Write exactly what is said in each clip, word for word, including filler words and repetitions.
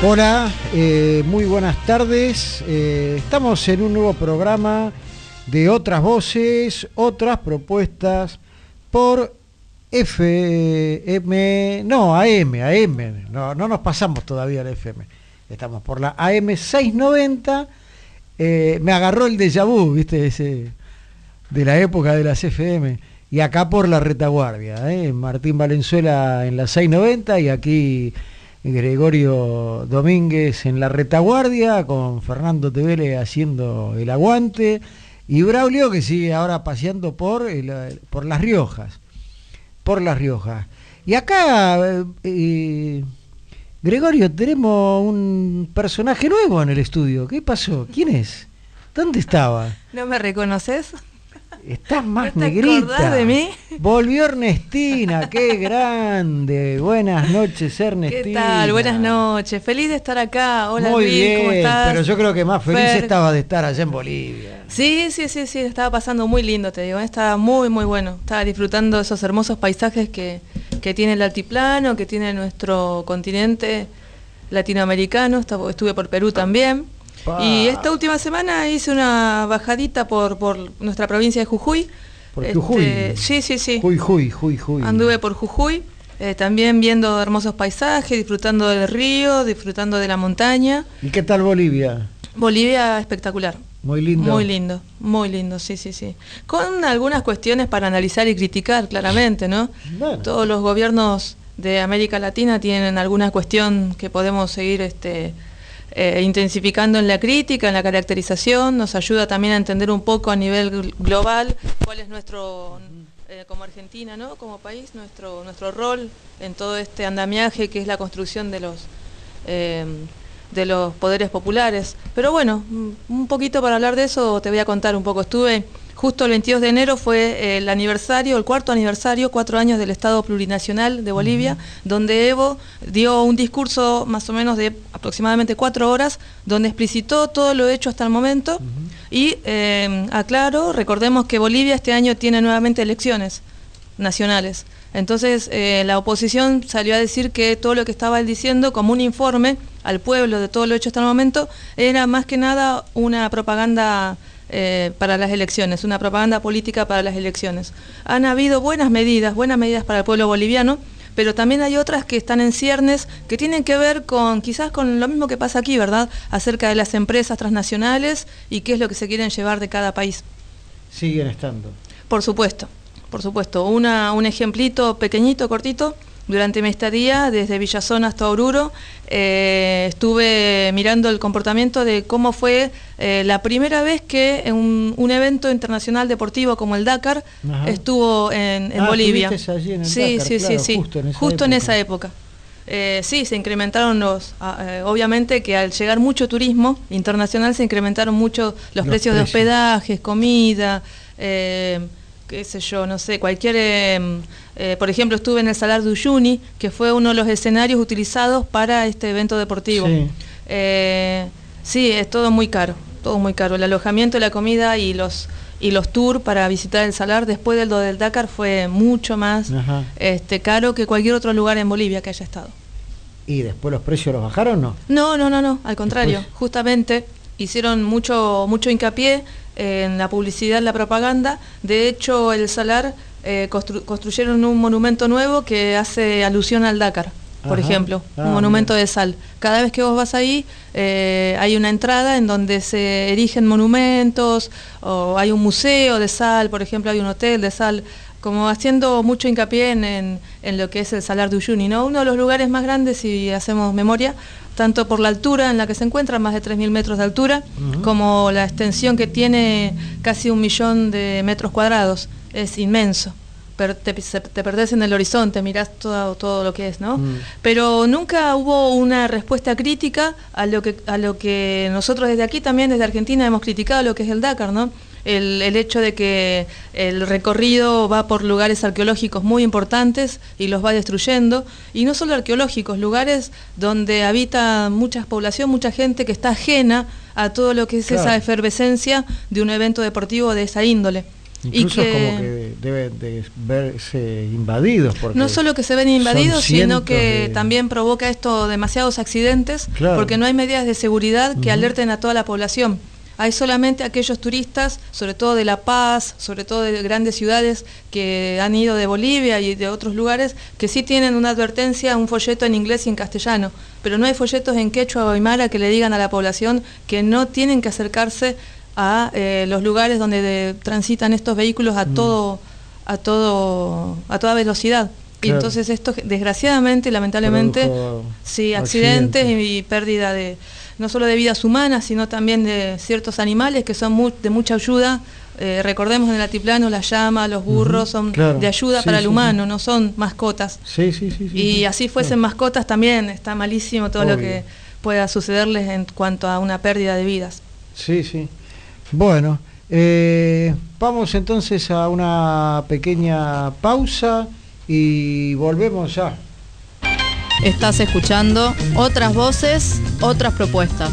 Hola, eh, muy buenas tardes. Eh, estamos en un nuevo programa de Otras Voces, Otras Propuestas por F M, no, A M, A M, no, no nos pasamos todavía al F M. Estamos por la A M seiscientos noventa. Eh, me agarró el déjà vu, ¿viste? Ese, de la época de las F M. Y acá por la retaguardia, ¿eh? Martín Valenzuela en la seiscientos noventa y aquí Gregorio Domínguez en la retaguardia, con Fernando Tevele haciendo el aguante, y Braulio que sigue ahora paseando por, el, por Las Riojas. Por Las Riojas. Y acá, eh, Gregorio, tenemos un personaje nuevo en el estudio. ¿Qué pasó? ¿Quién es? ¿Dónde estaba? ¿No me reconoces? Estás más ¿No te negrita. acordás de mí? Volvió Ernestina, qué grande. Buenas noches, Ernestina. ¿Qué tal? Buenas noches. Feliz de estar acá. Hola, Muy Luis, bien, ¿cómo estás? pero yo creo que más feliz Fer. estaba de estar allá en Bolivia. Sí, sí, sí, sí, estaba pasando muy lindo, te digo. Estaba muy, muy bueno. Estaba disfrutando de esos hermosos paisajes que, que tiene el altiplano, que tiene nuestro continente latinoamericano. Estuve por Perú también. Pa. Y esta última semana hice una bajadita por, por nuestra provincia de Jujuy. ¿Por este, Jujuy? Sí, sí, sí. Jujuy, Jujuy, Jujuy, Jujuy. Anduve por Jujuy, eh, también viendo hermosos paisajes, disfrutando del río, disfrutando de la montaña. ¿Y qué tal Bolivia? Bolivia espectacular. Muy lindo. Muy lindo, muy lindo, sí, sí, sí. Con algunas cuestiones para analizar y criticar, claramente, ¿no? Bueno. Todos los gobiernos de América Latina tienen alguna cuestión que podemos seguir este, eh, intensificando en la crítica, en la caracterización. Nos ayuda también a entender un poco a nivel global cuál es nuestro, eh, como Argentina, ¿no? Como país, nuestro, nuestro rol en todo este andamiaje que es la construcción de los... Eh, de los poderes populares. Pero bueno, un poquito para hablar de eso te voy a contar un poco. Estuve, justo el veintidós de enero fue el aniversario, el cuarto aniversario, cuatro años del Estado Plurinacional de Bolivia, uh-huh. donde Evo dio un discurso más o menos de aproximadamente cuatro horas, donde explicitó todo lo hecho hasta el momento, uh-huh. y eh, aclaro, recordemos que Bolivia este año tiene nuevamente elecciones nacionales. Entonces eh, la oposición salió a decir que todo lo que estaba él diciendo como un informe al pueblo de todo lo hecho hasta el momento era más que nada una propaganda eh, para las elecciones, una propaganda política para las elecciones. Han habido buenas medidas, buenas medidas para el pueblo boliviano, pero también hay otras que están en ciernes que tienen que ver con quizás con lo mismo que pasa aquí, ¿verdad? Acerca de las empresas transnacionales y qué es lo que se quieren llevar de cada país. Siguen estando. Por supuesto. Por supuesto, una, un ejemplito pequeñito, cortito, durante mi estadía, desde Villazón hasta Oruro, eh, estuve mirando el comportamiento de cómo fue eh, la primera vez que un, un evento internacional deportivo como el Dakar Ajá. estuvo en, en ah, Bolivia. Allí en el sí, Dakar, sí, claro, sí, sí, justo en esa justo época. En esa época. Eh, sí, se incrementaron los, eh, obviamente que al llegar mucho turismo internacional se incrementaron mucho los, los precios, precios de hospedajes, comida, eh, qué sé yo, no sé, cualquier, eh, eh, por ejemplo, estuve en el Salar de Uyuni, que fue uno de los escenarios utilizados para este evento deportivo. Sí, eh, sí es todo muy caro, todo muy caro. El alojamiento, la comida y los y los tours para visitar el Salar después del del Dakar fue mucho más este, caro que cualquier otro lugar en Bolivia que haya estado. ¿Y después los precios los bajaron o no? No, no, no, no, al contrario, después... justamente hicieron mucho, mucho hincapié en la publicidad, la propaganda. De hecho, el Salar eh, constru construyeron un monumento nuevo que hace alusión al Dakar, por Ajá. ejemplo, ah, un monumento bien. de sal. Cada vez que vos vas ahí, eh, hay una entrada en donde se erigen monumentos, o hay un museo de sal, por ejemplo, hay un hotel de sal, como haciendo mucho hincapié en, en, en lo que es el Salar de Uyuni, ¿no? Uno de los lugares más grandes, si hacemos memoria, tanto por la altura en la que se encuentra, más de tres mil metros de altura, uh-huh. como la extensión que tiene casi un millón de metros cuadrados. Es inmenso. Per, te, te perdés en el horizonte, mirás todo, todo lo que es, ¿no? Uh-huh. Pero nunca hubo una respuesta crítica a lo que a lo que nosotros desde aquí también, desde Argentina, hemos criticado lo que es el Dakar, ¿no? El, el hecho de que el recorrido va por lugares arqueológicos muy importantes y los va destruyendo, y no solo arqueológicos, lugares donde habita mucha población, mucha gente que está ajena a todo lo que es claro. esa efervescencia de un evento deportivo de esa índole. Incluso y que, como que deben de verse invadidos. Porque no solo que se ven invadidos, sino que de... también provoca esto demasiados accidentes, claro. porque no hay medidas de seguridad que uh-huh. alerten a toda la población. Hay solamente aquellos turistas, sobre todo de La Paz, sobre todo de grandes ciudades que han ido de Bolivia y de otros lugares, que sí tienen una advertencia, un folleto en inglés y en castellano, pero no hay folletos en quechua o aymara que le digan a la población que no tienen que acercarse a eh, los lugares donde de, transitan estos vehículos a mm. todo, a todo, a toda velocidad. Claro. Y entonces esto, desgraciadamente, lamentablemente, sí, accidentes, accidentes y, y pérdida de no solo de vidas humanas, sino también de ciertos animales que son muy, de mucha ayuda. Eh, recordemos en el altiplano las llamas, los burros, uh-huh. son claro. de ayuda sí, para el sí, humano, sí. no son mascotas. Sí, sí, sí, sí, y sí. así fuesen claro. mascotas también, está malísimo todo Obvio. Lo que pueda sucederles en cuanto a una pérdida de vidas. Sí, sí. Bueno, eh, vamos entonces a una pequeña pausa y volvemos ya. Estás escuchando Otras Voces, Otras Propuestas.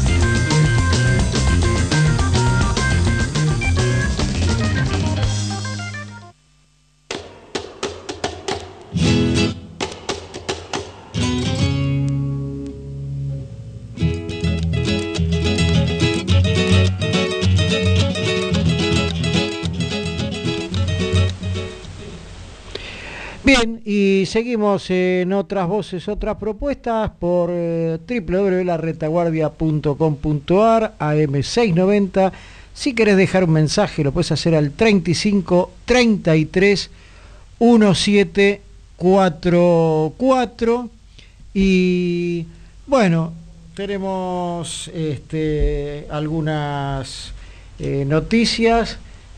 Bien, y seguimos en Otras Voces, Otras Propuestas por eh, doble u doble u doble u punto la retaguardia punto com punto a r, A M seiscientos noventa. Si querés dejar un mensaje, lo puedes hacer al treinta y cinco, treinta y tres, diecisiete cuarenta y cuatro. Y bueno, tenemos este, algunas eh, noticias,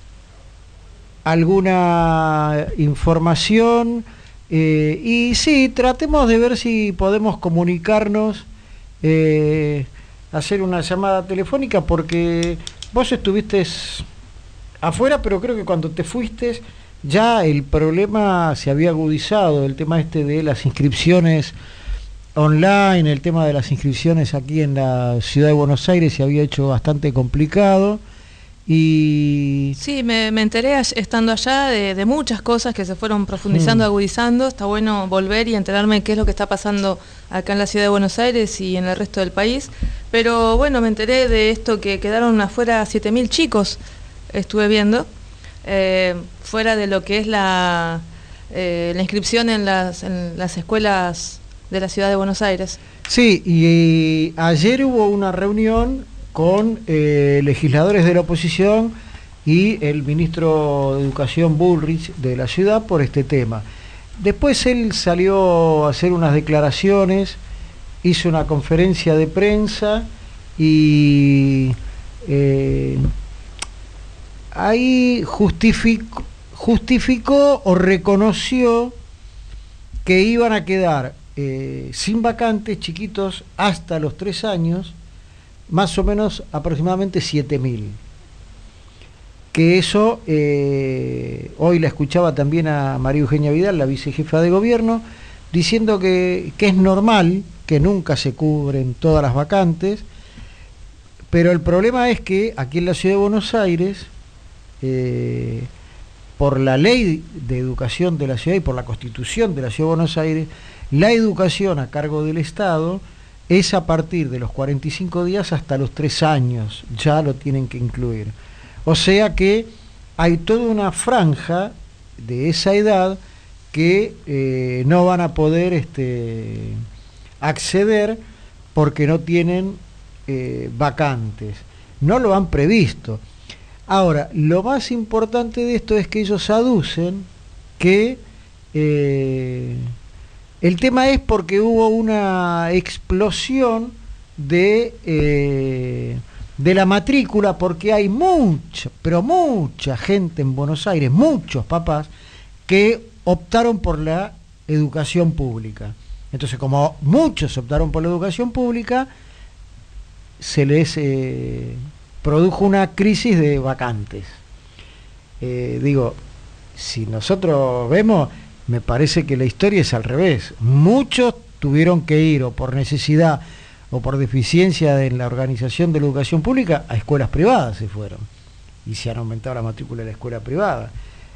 alguna información, eh, y sí, tratemos de ver si podemos comunicarnos, eh, hacer una llamada telefónica, porque vos estuviste afuera, pero creo que cuando te fuiste ya el problema se había agudizado, el tema este de las inscripciones online, el tema de las inscripciones aquí en la ciudad de Buenos Aires se había hecho bastante complicado. Y sí, me, me enteré estando allá de, de muchas cosas que se fueron profundizando, mm. agudizando. Está bueno volver y enterarme qué es lo que está pasando acá en la ciudad de Buenos Aires y en el resto del país. Pero bueno, me enteré de esto que quedaron afuera siete mil chicos, estuve viendo, eh, fuera de lo que es la, eh, la inscripción en las, en las escuelas de la ciudad de Buenos Aires. Sí, y, y ayer hubo una reunión con eh, legisladores de la oposición y el ministro de Educación Bullrich de la ciudad por este tema. Después él salió a hacer unas declaraciones, hizo una conferencia de prensa y eh, ahí justificó, justificó o reconoció que iban a quedar eh, sin vacantes chiquitos hasta los tres años, más o menos aproximadamente siete mil. Que eso, eh, hoy la escuchaba también a María Eugenia Vidal, la vicejefa de gobierno, diciendo que, que es normal, que nunca se cubren todas las vacantes, pero el problema es que aquí en la ciudad de Buenos Aires, eh, por la ley de educación de la ciudad y por la constitución de la ciudad de Buenos Aires, la educación a cargo del Estado es a partir de los cuarenta y cinco días hasta los tres años, ya lo tienen que incluir. O sea que hay toda una franja de esa edad que eh, no van a poder este, acceder porque no tienen eh, vacantes. No lo han previsto. Ahora, lo más importante de esto es que ellos aducen que eh, el tema es porque hubo una explosión de, eh, de la matrícula, porque hay mucha, pero mucha gente en Buenos Aires, muchos papás, que optaron por la educación pública. Entonces, como muchos optaron por la educación pública, se les eh, produjo una crisis de vacantes. Eh, digo, si nosotros vemos, me parece que la historia es al revés. Muchos tuvieron que ir, o por necesidad, o por deficiencia en la organización de la educación pública, a escuelas privadas se fueron. Y se han aumentado la matrícula de la escuela privada.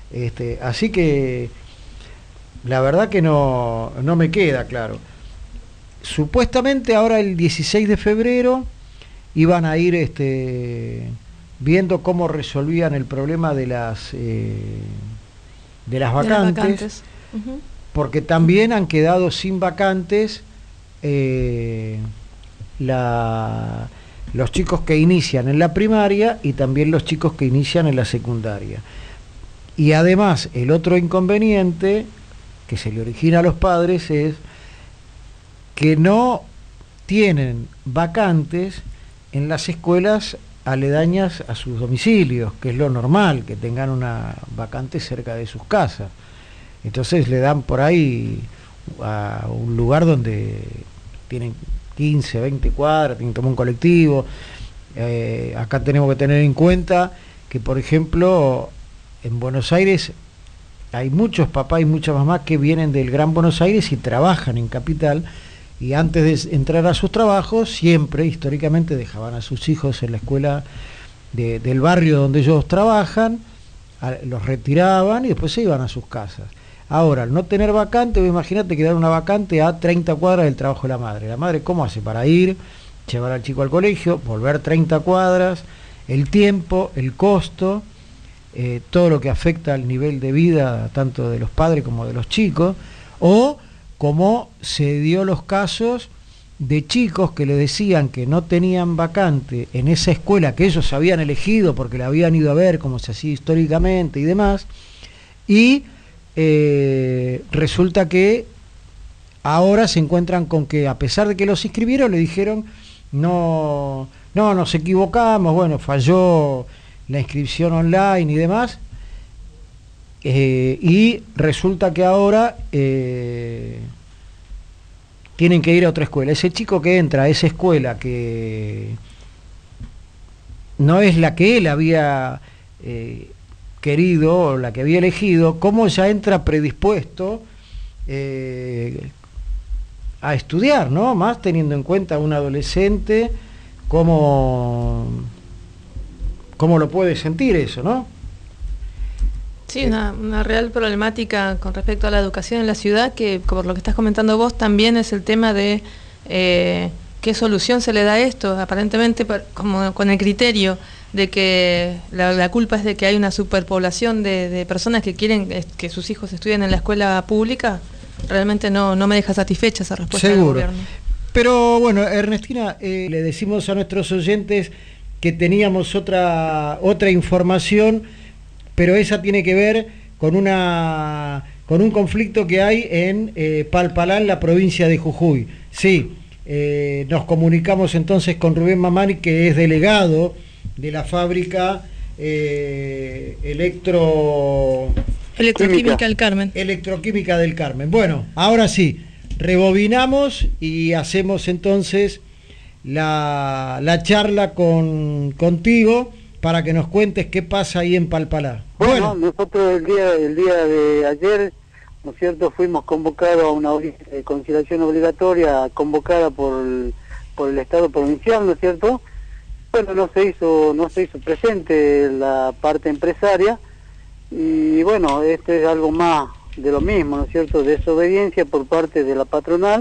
Este, así que la verdad que no, no me queda claro. Supuestamente ahora el dieciséis de febrero iban a ir este, viendo cómo resolvían el problema de las eh, de las vacantes, de las vacantes. Uh-huh. Porque también han quedado sin vacantes eh, la, los chicos que inician en la primaria y también los chicos que inician en la secundaria. Y además el otro inconveniente que se le origina a los padres es que no tienen vacantes en las escuelas aledañas a sus domicilios, que es lo normal, que tengan una vacante cerca de sus casas. Entonces le dan por ahí a un lugar donde tienen quince, veinte cuadras, tienen que tomar un colectivo. Eh, acá tenemos que tener en cuenta que, por ejemplo, en Buenos Aires hay muchos papás y muchas mamás que vienen del Gran Buenos Aires y trabajan en Capital, y antes de entrar a sus trabajos siempre, históricamente, dejaban a sus hijos en la escuela de, del barrio donde ellos trabajan, a, los retiraban y después se iban a sus casas. Ahora, al no tener vacante, imagínate que dan una vacante a treinta cuadras del trabajo de la madre. La madre, ¿cómo hace para ir, llevar al chico al colegio, volver treinta cuadras, el tiempo, el costo, eh, todo lo que afecta al nivel de vida tanto de los padres como de los chicos? O como se dio los casos de chicos que le decían que no tenían vacante en esa escuela que ellos habían elegido porque la habían ido a ver como se hacía históricamente y demás, y eh, resulta que ahora se encuentran con que, a pesar de que los inscribieron, le dijeron no, no, nos equivocamos, bueno, falló la inscripción online y demás. Eh, y resulta que ahora eh, tienen que ir a otra escuela. Ese chico que entra a esa escuela que no es la que él había eh, querido o la que había elegido, ¿cómo ya entra predispuesto eh, a estudiar, ¿no? Más teniendo en cuenta a un adolescente, cómo, cómo lo puede sentir eso, ¿no? Sí, una, una real problemática con respecto a la educación en la ciudad, que por lo que estás comentando vos también es el tema de eh, qué solución se le da a esto, aparentemente como con el criterio de que la, la culpa es de que hay una superpoblación de, de personas que quieren que sus hijos estudien en la escuela pública. Realmente no, no me deja satisfecha esa respuesta del gobierno. Pero bueno, Ernestina, eh, le decimos a nuestros oyentes que teníamos otra, otra información, pero esa tiene que ver con una con un conflicto que hay en eh, Palpalá, en la provincia de Jujuy. Sí, eh, nos comunicamos entonces con Rubén Mamani, que es delegado de la fábrica eh, electro... Electroquímica del Carmen. Electroquímica del Carmen. Bueno, ahora sí, rebobinamos y hacemos entonces la, la charla con contigo, para que nos cuentes qué pasa ahí en Palpalá. Bueno, bueno, nosotros el día el día de ayer, ¿no es cierto?, fuimos convocados a una eh, conciliación obligatoria convocada por el, por el Estado provincial, ¿no es cierto? Bueno, no se hizo no se hizo presente la parte empresaria, y bueno, esto es algo más de lo mismo, ¿no es cierto?, desobediencia por parte de la patronal,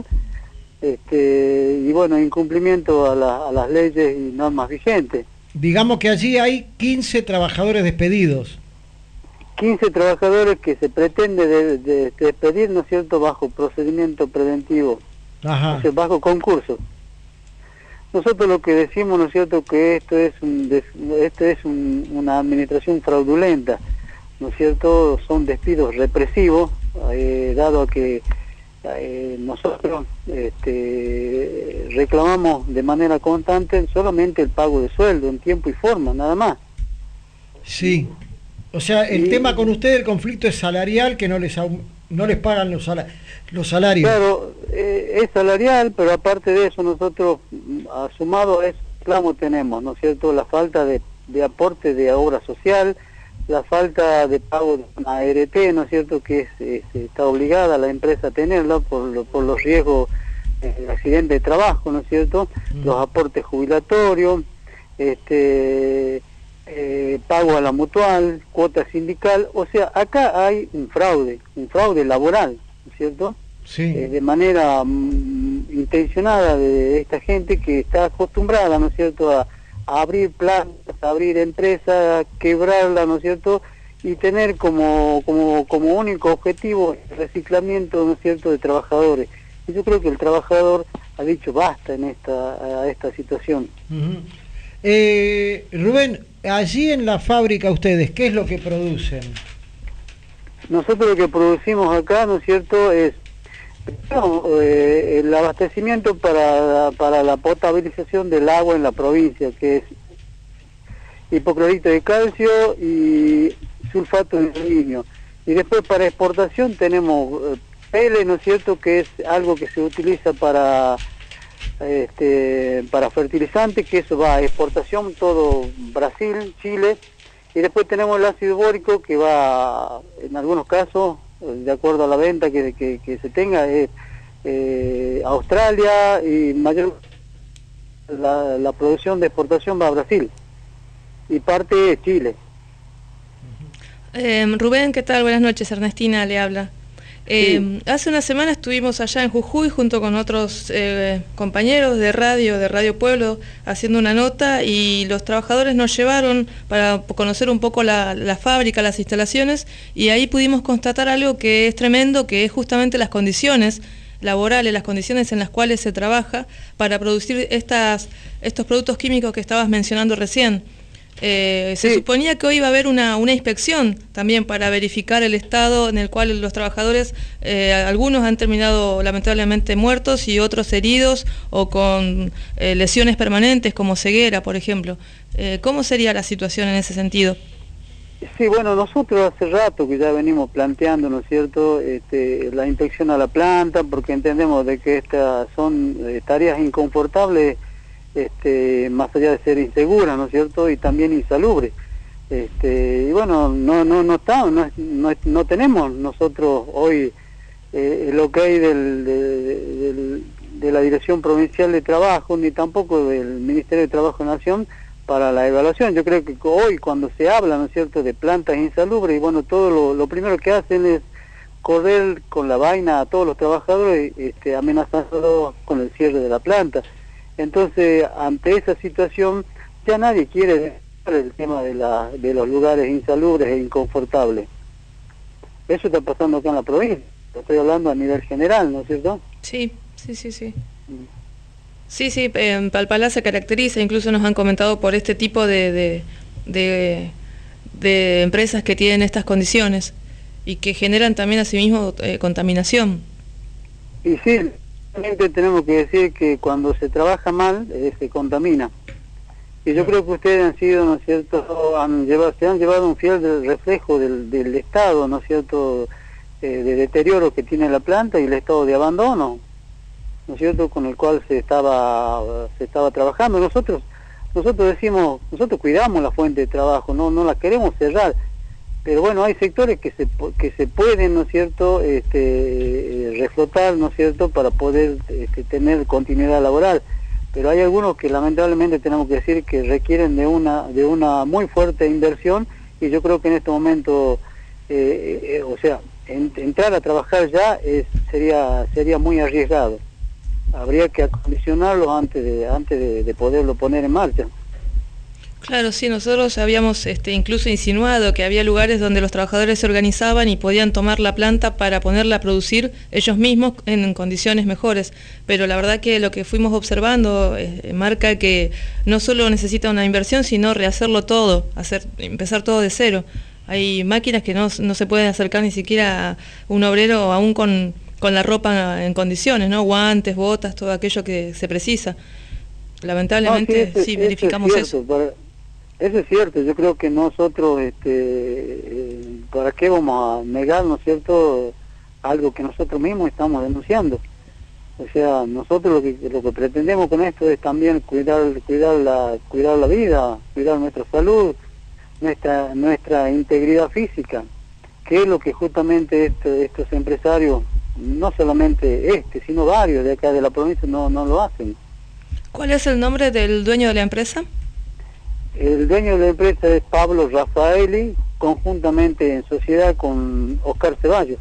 este y bueno, incumplimiento a, la, a las leyes y normas vigentes. Digamos que allí hay quince trabajadores despedidos. quince trabajadores que se pretende de, de, de despedir, ¿no es cierto?, bajo procedimiento preventivo. Ajá. O sea, bajo concurso. Nosotros lo que decimos, ¿no es cierto?, que esto es un, esto es un, una administración fraudulenta, ¿no es cierto?, son despidos represivos, eh, dado a que eh, nosotros este, reclamamos de manera constante solamente el pago de sueldo en tiempo y forma, nada más. Sí, o sea, el y, tema con ustedes, el conflicto es salarial, que no les no les pagan los, sal los salarios. Claro, eh, es salarial, pero aparte de eso nosotros, sumado a ese reclamo, tenemos, ¿no es cierto?, la falta de, de aporte de obra social, la falta de pago de una A R T, ¿no es cierto?, que es, es, está obligada la empresa a tenerla por, lo, por los riesgos de accidente de trabajo, ¿no es cierto?, mm. los aportes jubilatorios, este eh, pago a la mutual, cuota sindical, o sea, acá hay un fraude, un fraude laboral, ¿no es cierto? Sí. Eh, de manera mm, intencionada de esta gente que está acostumbrada, ¿no es cierto?, a, a abrir plantas, a abrir empresas, quebrarla, ¿no es cierto?, y tener como, como, como único objetivo el reciclamiento, ¿no es cierto?, de trabajadores. Y yo creo que el trabajador ha dicho basta en esta, a esta situación. Uh-huh. eh, Rubén, allí en la fábrica ustedes, ¿qué es lo que producen? Nosotros lo que producimos acá, ¿no es cierto?, es no, eh, el abastecimiento para, para la potabilización del agua en la provincia, que es hipoclorito de calcio y sulfato de aluminio. Y después para exportación tenemos eh, pele, ¿no es cierto?, que es algo que se utiliza para este para fertilizante, que eso va a exportación todo Brasil, Chile, y después tenemos el ácido bórico que va en algunos casos, de acuerdo a la venta que, que, que se tenga, es eh, Australia, y mayor la, la producción de exportación va a Brasil y parte de Chile. Eh, Rubén, ¿qué tal? Buenas noches, Ernestina le habla. Eh, sí. Hace una semana estuvimos allá en Jujuy junto con otros eh, compañeros de radio, de Radio Pueblo, haciendo una nota, y los trabajadores nos llevaron para conocer un poco la, la fábrica, las instalaciones, y ahí pudimos constatar algo que es tremendo, que es justamente las condiciones laborales, las condiciones en las cuales se trabaja para producir estas, estos productos químicos que estabas mencionando recién. Eh, se sí. suponía que hoy iba a haber una, una inspección también para verificar el estado en el cual los trabajadores, eh, algunos han terminado lamentablemente muertos y otros heridos o con eh, lesiones permanentes como ceguera, por ejemplo. Eh, ¿Cómo sería la situación en ese sentido? Sí, bueno, nosotros hace rato que ya venimos planteando, ¿no es cierto?, este, la inspección a la planta, porque entendemos de que estas son eh, tareas inconfortables, Este, más allá de ser insegura, ¿no es cierto?, y también insalubre. Este, y bueno, no no no está, no, no, no tenemos nosotros hoy eh, el ok del, de, del, de la Dirección Provincial de Trabajo, ni tampoco del Ministerio de Trabajo de Nación para la evaluación. Yo creo que hoy cuando se habla, ¿no es cierto?, de plantas insalubres, y bueno, todo lo, lo primero que hacen es correr con la vaina a todos los trabajadores, este, amenazándolos con el cierre de la planta. Entonces, ante esa situación, ya nadie quiere dejar el tema de, la, de los lugares insalubres e inconfortables. Eso está pasando acá en la provincia. Estoy hablando a nivel general, ¿no es cierto? Sí, sí, sí, sí. Sí, sí, eh, Palpalá se caracteriza, incluso nos han comentado por este tipo de, de, de, de empresas que tienen estas condiciones y que generan también asimismo eh, contaminación. Y sí, tenemos que decir que cuando se trabaja mal, eh, se contamina. Y yo creo que ustedes han sido, ¿no es cierto?, han llevado, se han llevado un fiel del reflejo del, del estado, ¿no es cierto?, eh, de deterioro que tiene la planta y el estado de abandono, ¿no es cierto?, con el cual se estaba se estaba trabajando. Nosotros nosotros decimos, nosotros cuidamos la fuente de trabajo, no no la queremos cerrar. Pero bueno, hay sectores que se que se pueden, ¿no es cierto?, este, reflotar, ¿no es cierto?, para poder este, tener continuidad laboral. Pero hay algunos que lamentablemente tenemos que decir que requieren de una de una muy fuerte inversión, y yo creo que en este momento, eh, eh, o sea, en, entrar a trabajar ya es, sería sería muy arriesgado. Habría que acondicionarlo antes de antes de, de poderlo poner en marcha. Claro, sí, nosotros habíamos este, incluso insinuado que había lugares donde los trabajadores se organizaban y podían tomar la planta para ponerla a producir ellos mismos en condiciones mejores, pero la verdad que lo que fuimos observando eh, marca que no solo necesita una inversión, sino rehacerlo todo, hacer, empezar todo de cero. Hay máquinas que no, no se pueden acercar ni siquiera a un obrero aún con, con la ropa en condiciones, ¿no? Guantes, botas, todo aquello que se precisa. Lamentablemente, no, sí, sí, verificamos es eso. Para... Eso es cierto. Yo creo que nosotros, este, eh, ¿para qué vamos a negar, no es cierto?, algo que nosotros mismos estamos denunciando? O sea, nosotros lo que lo que pretendemos con esto es también cuidar cuidar la cuidar la vida, cuidar nuestra salud, nuestra nuestra integridad física, que es lo que justamente este, estos empresarios, no solamente este, sino varios de acá de la provincia, no no lo hacen. ¿Cuál es el nombre del dueño de la empresa? El dueño de la empresa es Pablo Rafaeli, conjuntamente en sociedad con Oscar Ceballos.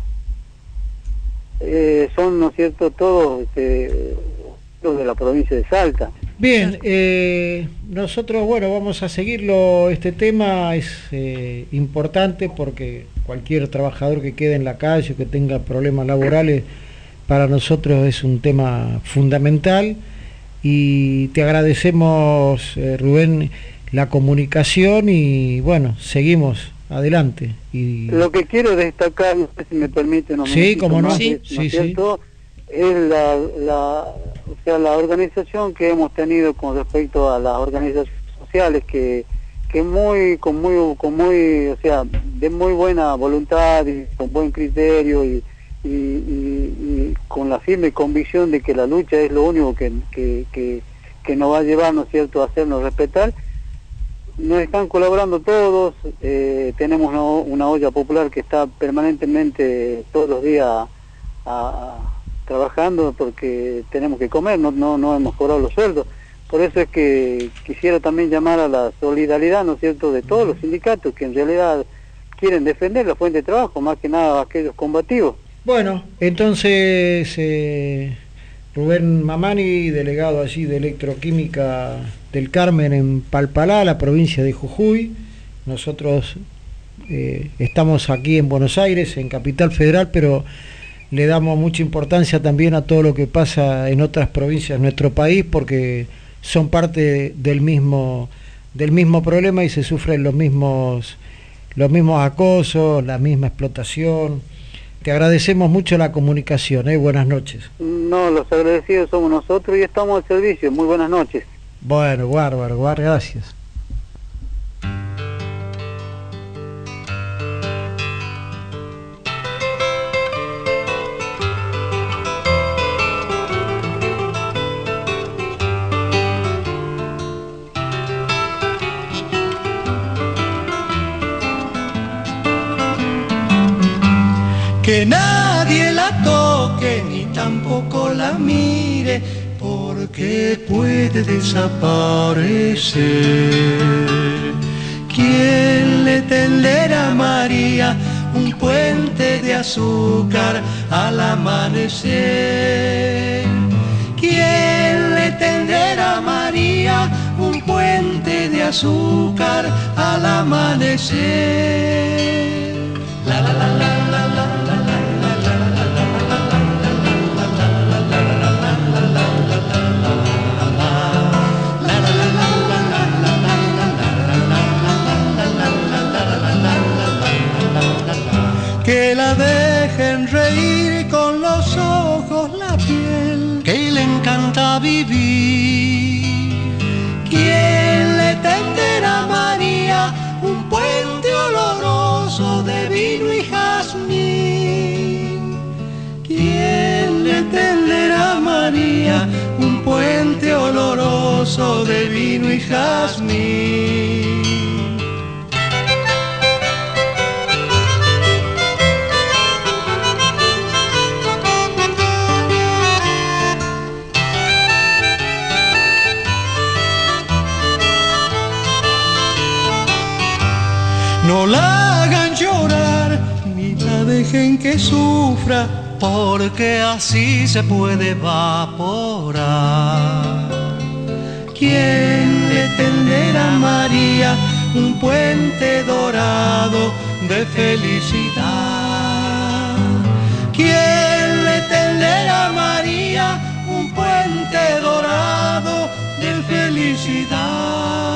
Eh, son, ¿no es cierto?, todos este, los de la provincia de Salta. Bien, eh, nosotros, bueno, vamos a seguirlo. Este tema es eh, importante porque cualquier trabajador que quede en la calle, que tenga problemas laborales, para nosotros es un tema fundamental. Y te agradecemos, eh, Rubén, la comunicación y, bueno, seguimos adelante. Y... Lo que quiero destacar, no sé si me permite, no sí, como no, más, sí, ¿no sí, es cierto? Sí. Es la, la, o sea, la organización que hemos tenido con respecto a las organizaciones sociales, que, que muy, con muy, con muy, o sea, de muy buena voluntad y con buen criterio y, y, y, y con la firme convicción de que la lucha es lo único que, que, que, que nos va a llevar, ¿no es cierto?, a hacernos respetar. Nos están colaborando todos, eh, tenemos una, una olla popular que está permanentemente todos los días a, a, trabajando porque tenemos que comer, no, no, no hemos cobrado los sueldos. Por eso es que quisiera también llamar a la solidaridad, ¿no es cierto?, de todos los sindicatos que en realidad quieren defender la fuente de trabajo, más que nada aquellos combativos. Bueno, entonces eh, Rubén Mamani, delegado allí de Electroquímica del Carmen en Palpalá, la provincia de Jujuy. Nosotros eh, estamos aquí en Buenos Aires, en Capital Federal, pero le damos mucha importancia también a todo lo que pasa en otras provincias de nuestro país, porque son parte del mismo, del mismo problema y se sufren los mismos, los mismos acosos, la misma explotación. Te agradecemos mucho la comunicación, ¿eh? Buenas noches. No, los agradecidos somos nosotros y estamos al servicio. Muy buenas noches. Bueno, bárbaro, bárbaro, gracias. Que nadie la toque ni tampoco la mire, porque puede desaparecer. ¿Quién le tenderá a María un puente de azúcar al amanecer? ¿Quién le tenderá a María un puente de azúcar al amanecer? La la la la la la. Que la dejen reír con los ojos, la piel que le encanta vivir. ¿Quién le tenderá a María un puente oloroso de vino y jazmín? ¿Quién le tenderá a María un puente oloroso de vino y jazmín? No la hagan llorar, ni la dejen que sufra, porque así se puede evaporar. ¿Quién le tenderá a María un puente dorado de felicidad? ¿Quién le tenderá a María un puente dorado de felicidad?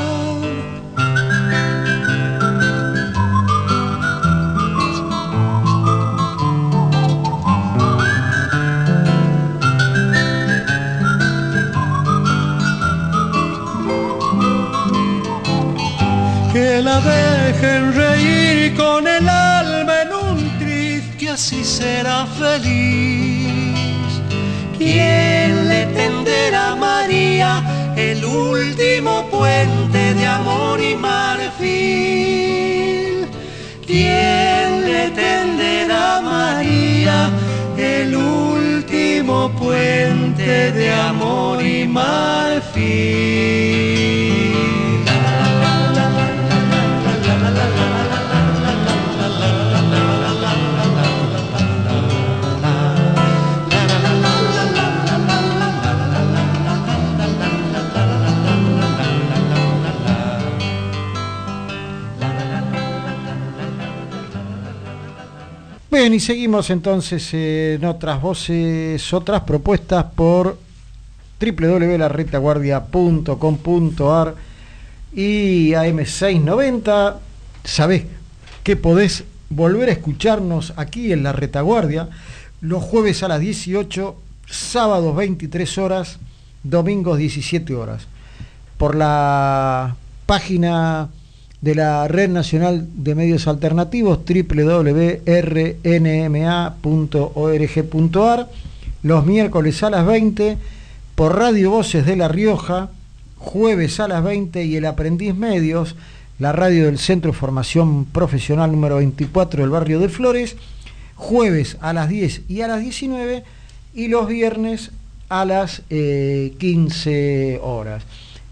Que la dejen reír con el alma en un tris, que así será feliz. ¿Quién le tenderá a María el último puente de amor y marfil? ¿Quién le tenderá a María el último puente de amor y marfil? La, la, la. Bien, y seguimos entonces en otras voces, otras propuestas por doble u doble u doble u punto la retaguardia punto com punto a r y A M seiscientos noventa. Sabés que podés volver a escucharnos aquí en La Retaguardia los jueves a las dieciocho, sábados veintitrés horas, domingos diecisiete horas, por la página de la Red Nacional de Medios Alternativos, doble u doble u doble u punto r n m a punto org punto a r, los miércoles a las veinte, por Radio Voces de La Rioja, jueves a las veinte, y el Aprendiz Medios, la radio del Centro de Formación Profesional número veinticuatro del barrio de Flores, jueves a las diez y a las diecinueve, y los viernes a las eh, quince horas.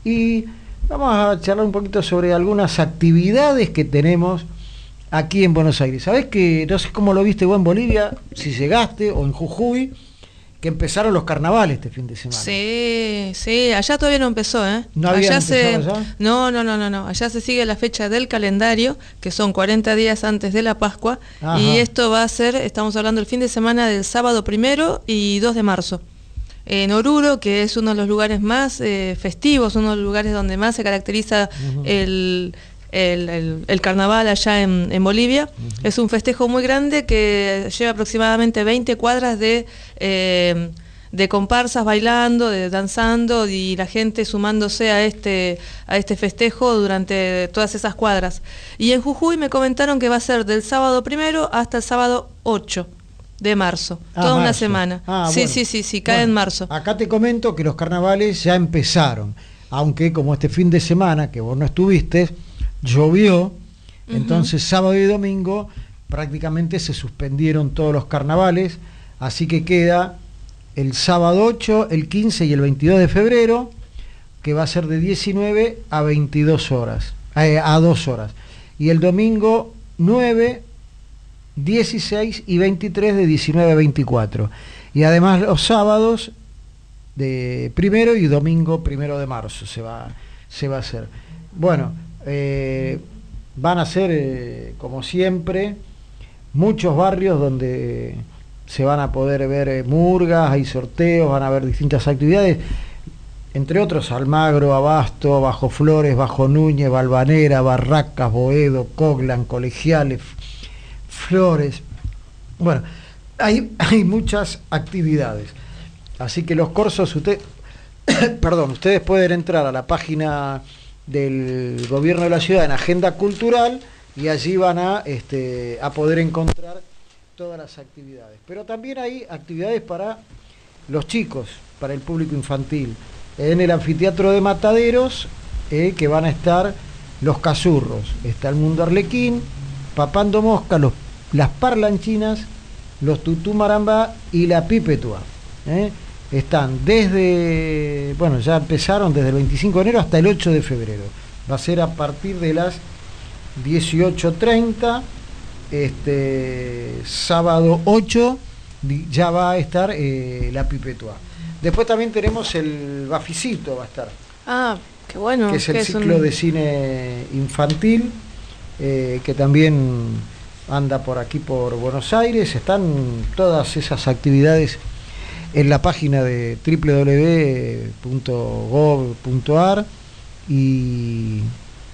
Y vamos a charlar un poquito sobre algunas actividades que tenemos aquí en Buenos Aires. ¿Sabés que, no sé cómo lo viste vos en Bolivia, si llegaste, o en Jujuy, que empezaron los carnavales este fin de semana? Sí, sí, allá todavía no empezó, ¿eh? ¿No había allá se, empezado allá? No, no, no, no, no, allá se sigue la fecha del calendario, que son cuarenta días antes de la Pascua. Ajá. Y esto va a ser, estamos hablando el fin de semana del sábado primero y dos de marzo. En Oruro, que es uno de los lugares más eh, festivos, uno de los lugares donde más se caracteriza uh-huh. el, el, el, el carnaval allá en, en Bolivia. Uh-huh. Es un festejo muy grande que lleva aproximadamente veinte cuadras de, eh, de comparsas bailando, de danzando, y la gente sumándose a este, a este festejo durante todas esas cuadras. Y en Jujuy me comentaron que va a ser del sábado primero hasta el sábado ocho de marzo, ah, toda marzo. Una semana. Ah, sí, bueno. sí, sí, sí, cae bueno, en marzo. Acá te comento que los carnavales ya empezaron, aunque como este fin de semana, que vos no estuviste, llovió, uh-huh. Entonces sábado y domingo prácticamente se suspendieron todos los carnavales, así que queda el sábado ocho, el quince y el veintidós de febrero, que va a ser de diecinueve a veintidós horas, eh, a dos horas, y el domingo nueve, dieciséis y veintitrés de diecinueve a veinticuatro, y además los sábados de primero y domingo primero de marzo se va, se va a hacer. Bueno, eh, van a ser eh, como siempre muchos barrios donde se van a poder ver eh, murgas, hay sorteos, van a haber distintas actividades, entre otros Almagro, Abasto, Bajo Flores, Bajo Núñez, Balvanera, Barracas, Boedo, Coglan, Colegiales, Flores. Bueno, hay, hay muchas actividades, así que los cursos, usted, perdón, ustedes pueden entrar a la página del gobierno de la ciudad en Agenda Cultural, y allí van a, este, a poder encontrar todas las actividades. Pero también hay actividades para los chicos, para el público infantil. En el anfiteatro de Mataderos, eh, que van a estar los Cazurros, está el Mundo Arlequín, Papando Mosca, los, las Parlanchinas, los Tutú Marambá y la Pipetúa. ¿eh? Están desde, bueno, ya empezaron desde el veinticinco de enero hasta el ocho de febrero. Va a ser a partir de las dieciocho treinta, este, sábado ocho, ya va a estar eh, la Pipetúa. Después también tenemos el Baficito, va a estar. Ah, qué bueno. Que es el ciclo un... de cine infantil, eh, que también anda por aquí, por Buenos Aires. Están todas esas actividades en la página de doble u doble u doble u punto gov punto a r, y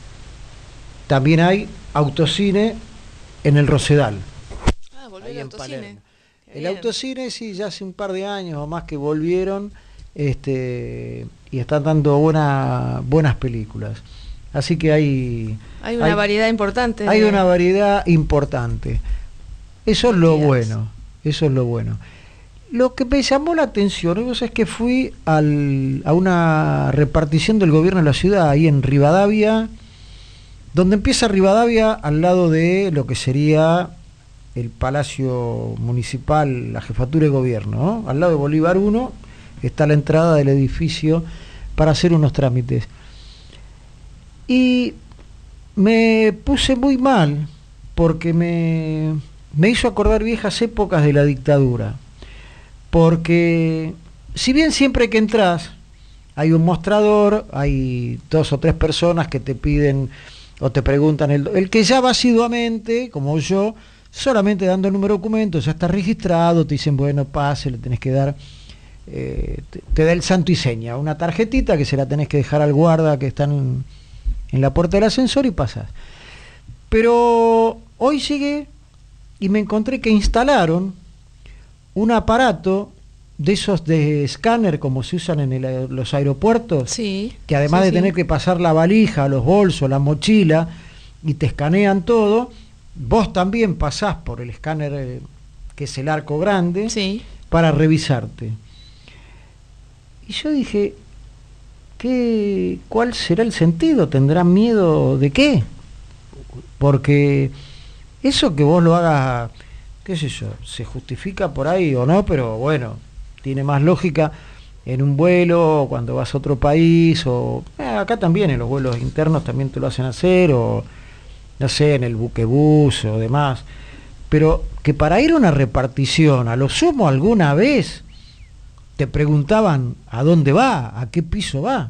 también hay autocine en el Rosedal. Ah, volvió el autocine. El autocine sí, ya hace un par de años o más que volvieron, este, y están dando buena, buenas películas. Así que hay... Hay una hay, variedad importante. Hay de... una variedad importante. Eso es lo bueno, eso es lo bueno. Lo que me llamó la atención, ¿no? es que fui al, a una repartición del gobierno de la ciudad, ahí en Rivadavia, donde empieza Rivadavia, al lado de lo que sería el Palacio Municipal, la Jefatura de Gobierno, ¿no? Al lado de Bolívar uno está la entrada del edificio para hacer unos trámites. Y me puse muy mal, porque me, me hizo acordar viejas épocas de la dictadura. Porque si bien siempre que entras hay un mostrador, hay dos o tres personas que te piden o te preguntan, el, el que ya va asiduamente, como yo, solamente dando el número de documento, ya está registrado, te dicen, bueno, pase, le tenés que dar, eh, te, te da el santo y seña, una tarjetita que se la tenés que dejar al guarda que está en, en la puerta del ascensor y pasás. Pero hoy llegué y me encontré que instalaron un aparato de esos de escáner como se usan en el, los aeropuertos, sí, que además sí, de sí. tener que pasar la valija, los bolsos, la mochila, y te escanean todo, vos también pasás por el escáner, eh, que es el arco grande, sí. para revisarte. Y yo dije, ¿qué, ¿cuál será el sentido? ¿Tendrán miedo de qué? Porque eso que vos lo hagas, qué sé yo, se justifica por ahí o no, pero bueno, tiene más lógica en un vuelo, cuando vas a otro país, o eh, acá también en los vuelos internos también te lo hacen hacer, o no sé, en el buquebús o demás, pero que para ir a una repartición, a lo sumo alguna vez, te preguntaban a dónde va, a qué piso va,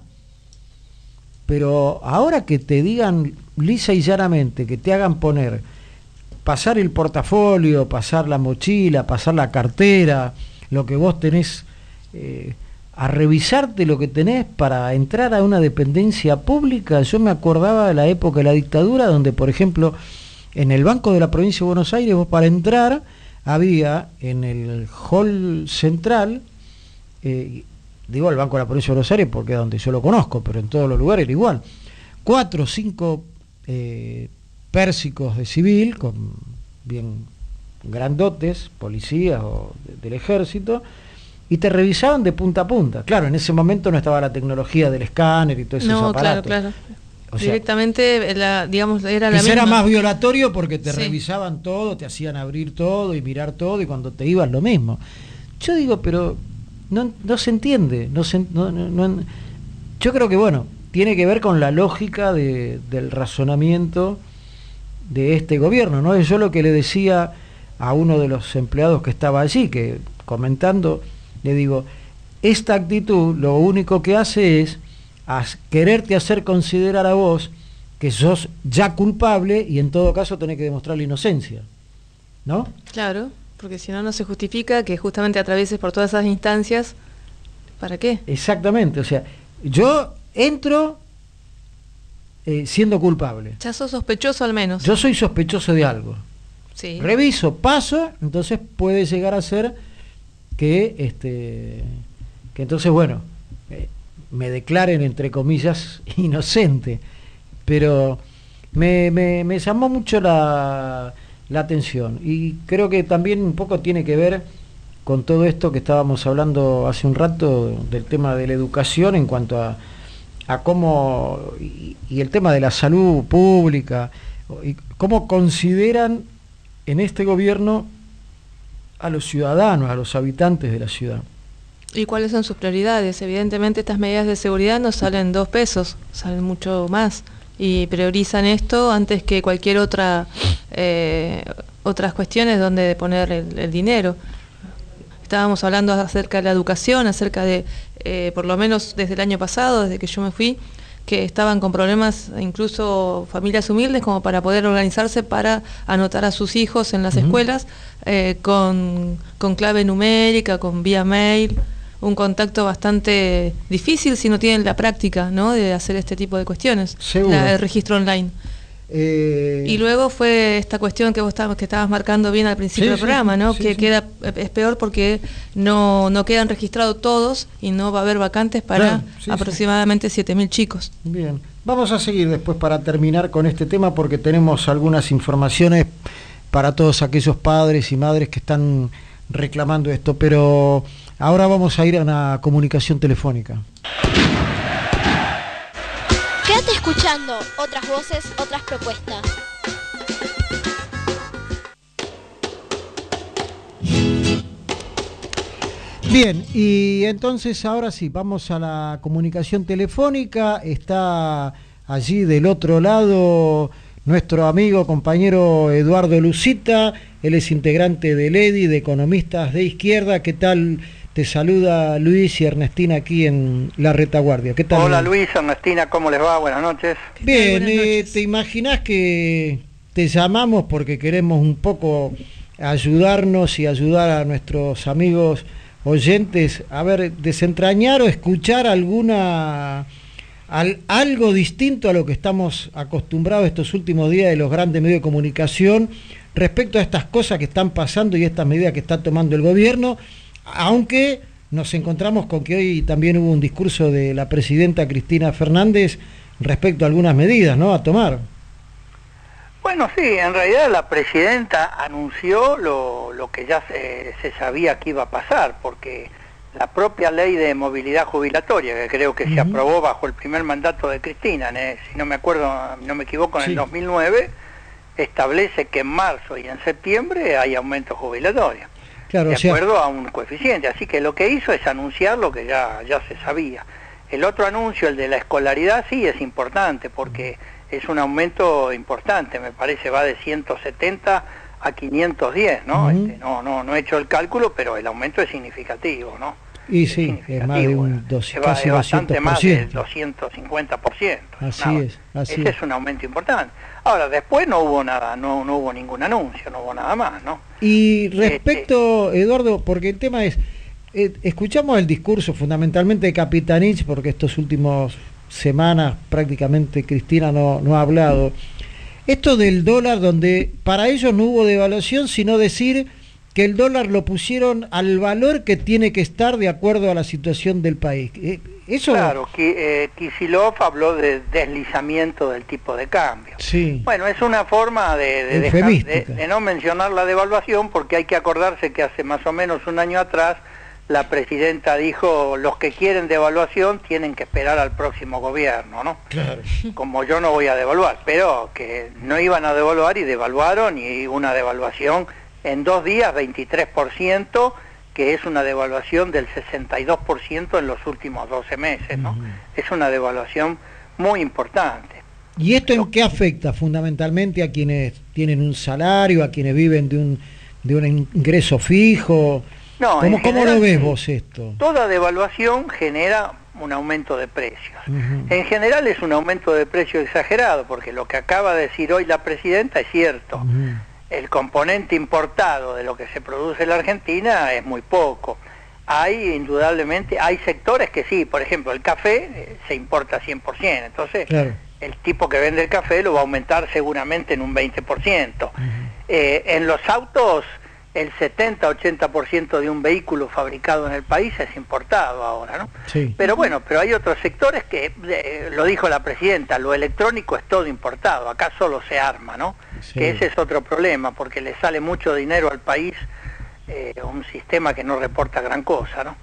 pero ahora que te digan lisa y llanamente, que te hagan poner, pasar el portafolio, pasar la mochila, pasar la cartera, lo que vos tenés, eh, a revisarte lo que tenés para entrar a una dependencia pública. Yo me acordaba de la época de la dictadura, donde por ejemplo en el Banco de la Provincia de Buenos Aires, vos para entrar había en el hall central, eh, digo el Banco de la Provincia de Buenos Aires porque es donde yo lo conozco, pero en todos los lugares era igual, cuatro o cinco eh, pérsicos de civil, con bien grandotes, policías o de, del ejército, y te revisaban de punta a punta. Claro, en ese momento no estaba la tecnología del escáner y todo esos no, aparatos. Claro, claro. O sea, directamente, la, digamos, era la misma. Era más violatorio porque te sí. revisaban todo, te hacían abrir todo y mirar todo, y cuando te ibas lo mismo. Yo digo, pero no, no se entiende. No se, no, no, no, yo creo que, bueno, tiene que ver con la lógica de, del razonamiento de este gobierno, ¿no? Yo lo que le decía a uno de los empleados que estaba allí, que comentando, le digo, esta actitud lo único que hace es a quererte hacer considerar a vos que sos ya culpable y en todo caso tenés que demostrar la inocencia, ¿no? Claro, porque si no, no se justifica que justamente atravieses por todas esas instancias. ¿Para qué? Exactamente, o sea, yo entro eh, siendo culpable. Ya sos sospechoso al menos. Yo soy sospechoso de algo. Sí. Reviso, paso, entonces puede llegar a ser que, este, que entonces, bueno, eh, me declaren, entre comillas, inocente. Pero me, me, me llamó mucho la, la atención, y creo que también un poco tiene que ver con todo esto que estábamos hablando hace un rato del tema de la educación en cuanto a, a cómo, y, y el tema de la salud pública, y cómo consideran en este gobierno a los ciudadanos, a los habitantes de la ciudad. ¿Y cuáles son sus prioridades? Evidentemente estas medidas de seguridad no salen dos pesos, salen mucho más, y priorizan esto antes que cualquier otra eh, otras cuestiones donde poner el, el dinero. Estábamos hablando acerca de la educación, acerca de, eh, por lo menos desde el año pasado, desde que yo me fui, que estaban con problemas, incluso familias humildes, como para poder organizarse para anotar a sus hijos en las uh-huh. escuelas, eh, con, con clave numérica, con vía mail, un contacto bastante difícil si no tienen la práctica, ¿no?, de hacer este tipo de cuestiones, la, el registro online. Eh... Y luego fue esta cuestión que vos estabas, que estabas marcando bien al principio sí, del programa, ¿no? Sí, que sí. queda es peor porque no, no quedan registrados todos y no va a haber vacantes para claro, sí, aproximadamente sí. siete mil chicos. Bien, vamos a seguir después para terminar con este tema, porque tenemos algunas informaciones para todos aquellos padres y madres que están reclamando esto, pero ahora vamos a ir a una comunicación telefónica. Quédate escuchando otras voces, otras propuestas. Bien, y entonces ahora sí, vamos a la comunicación telefónica. Está allí del otro lado nuestro amigo, compañero Eduardo Lucita. Él es integrante del E D I, de Economistas de Izquierda. ¿Qué tal? Te saluda Luis y Ernestina aquí en La Retaguardia. ¿Qué tal? Hola Luis, Ernestina, ¿cómo les va? Buenas noches. Bien, Buenas noches. Eh, ¿te imaginás que te llamamos porque queremos un poco ayudarnos y ayudar a nuestros amigos oyentes a ver, desentrañar o escuchar alguna al, algo distinto a lo que estamos acostumbrados estos últimos días de los grandes medios de comunicación respecto a estas cosas que están pasando y estas medidas que está tomando el gobierno, aunque nos encontramos con que hoy también hubo un discurso de la presidenta Cristina Fernández respecto a algunas medidas, ¿no?, a tomar. Bueno, sí, en realidad la presidenta anunció lo, lo que ya se, se sabía que iba a pasar, porque la propia ley de movilidad jubilatoria, que creo que uh-huh. se aprobó bajo el primer mandato de Cristina, ¿eh? si no me acuerdo, no me equivoco, en sí. el dos mil nueve, establece que en marzo y en septiembre hay aumento jubilatorio, claro, de o sea... acuerdo a un coeficiente. Así que lo que hizo es anunciar lo que ya, ya se sabía. El otro anuncio, el de la escolaridad, sí es importante, porque es un aumento importante, me parece, va de ciento setenta a quinientos diez, ¿no? Uh-huh. este, no, no, no he hecho el cálculo, pero el aumento es significativo, ¿no? Y es sí, es más de un dos, casi bastante más del doscientos cincuenta por ciento. Así no, es, así ese es. es un aumento importante. Ahora, después no hubo nada, no, no hubo ningún anuncio, no hubo nada más, ¿no? Y respecto, este... Eduardo, porque el tema es, eh, escuchamos el discurso fundamentalmente de Capitanich, porque estos últimos semanas prácticamente Cristina no, no ha hablado. Esto del dólar, donde para ellos no hubo devaluación, sino decir que el dólar lo pusieron al valor que tiene que estar de acuerdo a la situación del país. Eso... Claro, eh, Kicillof habló de deslizamiento del tipo de cambio. Sí. Bueno, es una forma de, de, dejar, de, de no mencionar la devaluación, porque hay que acordarse que hace más o menos un año atrás la presidenta dijo, los que quieren devaluación tienen que esperar al próximo gobierno, ¿no? Claro. Como yo no voy a devaluar, pero que no iban a devaluar y devaluaron, y una devaluación en dos días, veintitrés por ciento, que es una devaluación del sesenta y dos por ciento en los últimos doce meses, ¿no? Uh-huh. Es una devaluación muy importante. ¿Y esto en qué afecta fundamentalmente a quienes tienen un salario, a quienes viven de un, de un ingreso fijo? No, ¿Cómo, general, ¿Cómo lo ves vos esto? Toda devaluación genera un aumento de precios. Uh-huh. En general es un aumento de precio exagerado, porque lo que acaba de decir hoy la presidenta es cierto. Uh-huh. El componente importado de lo que se produce en la Argentina es muy poco. Hay, indudablemente, hay sectores que sí, por ejemplo, el café eh, se importa cien por ciento, entonces claro. el tipo que vende el café lo va a aumentar seguramente en un veinte por ciento. Uh-huh. eh, en los autos, el setenta a ochenta por ciento de un vehículo fabricado en el país es importado ahora, ¿no? Sí. Pero bueno, pero hay otros sectores que, eh, lo dijo la presidenta, lo electrónico es todo importado, acá solo se arma, ¿no? Sí. Que ese es otro problema, porque le sale mucho dinero al país, eh, un sistema que no reporta gran cosa, ¿no?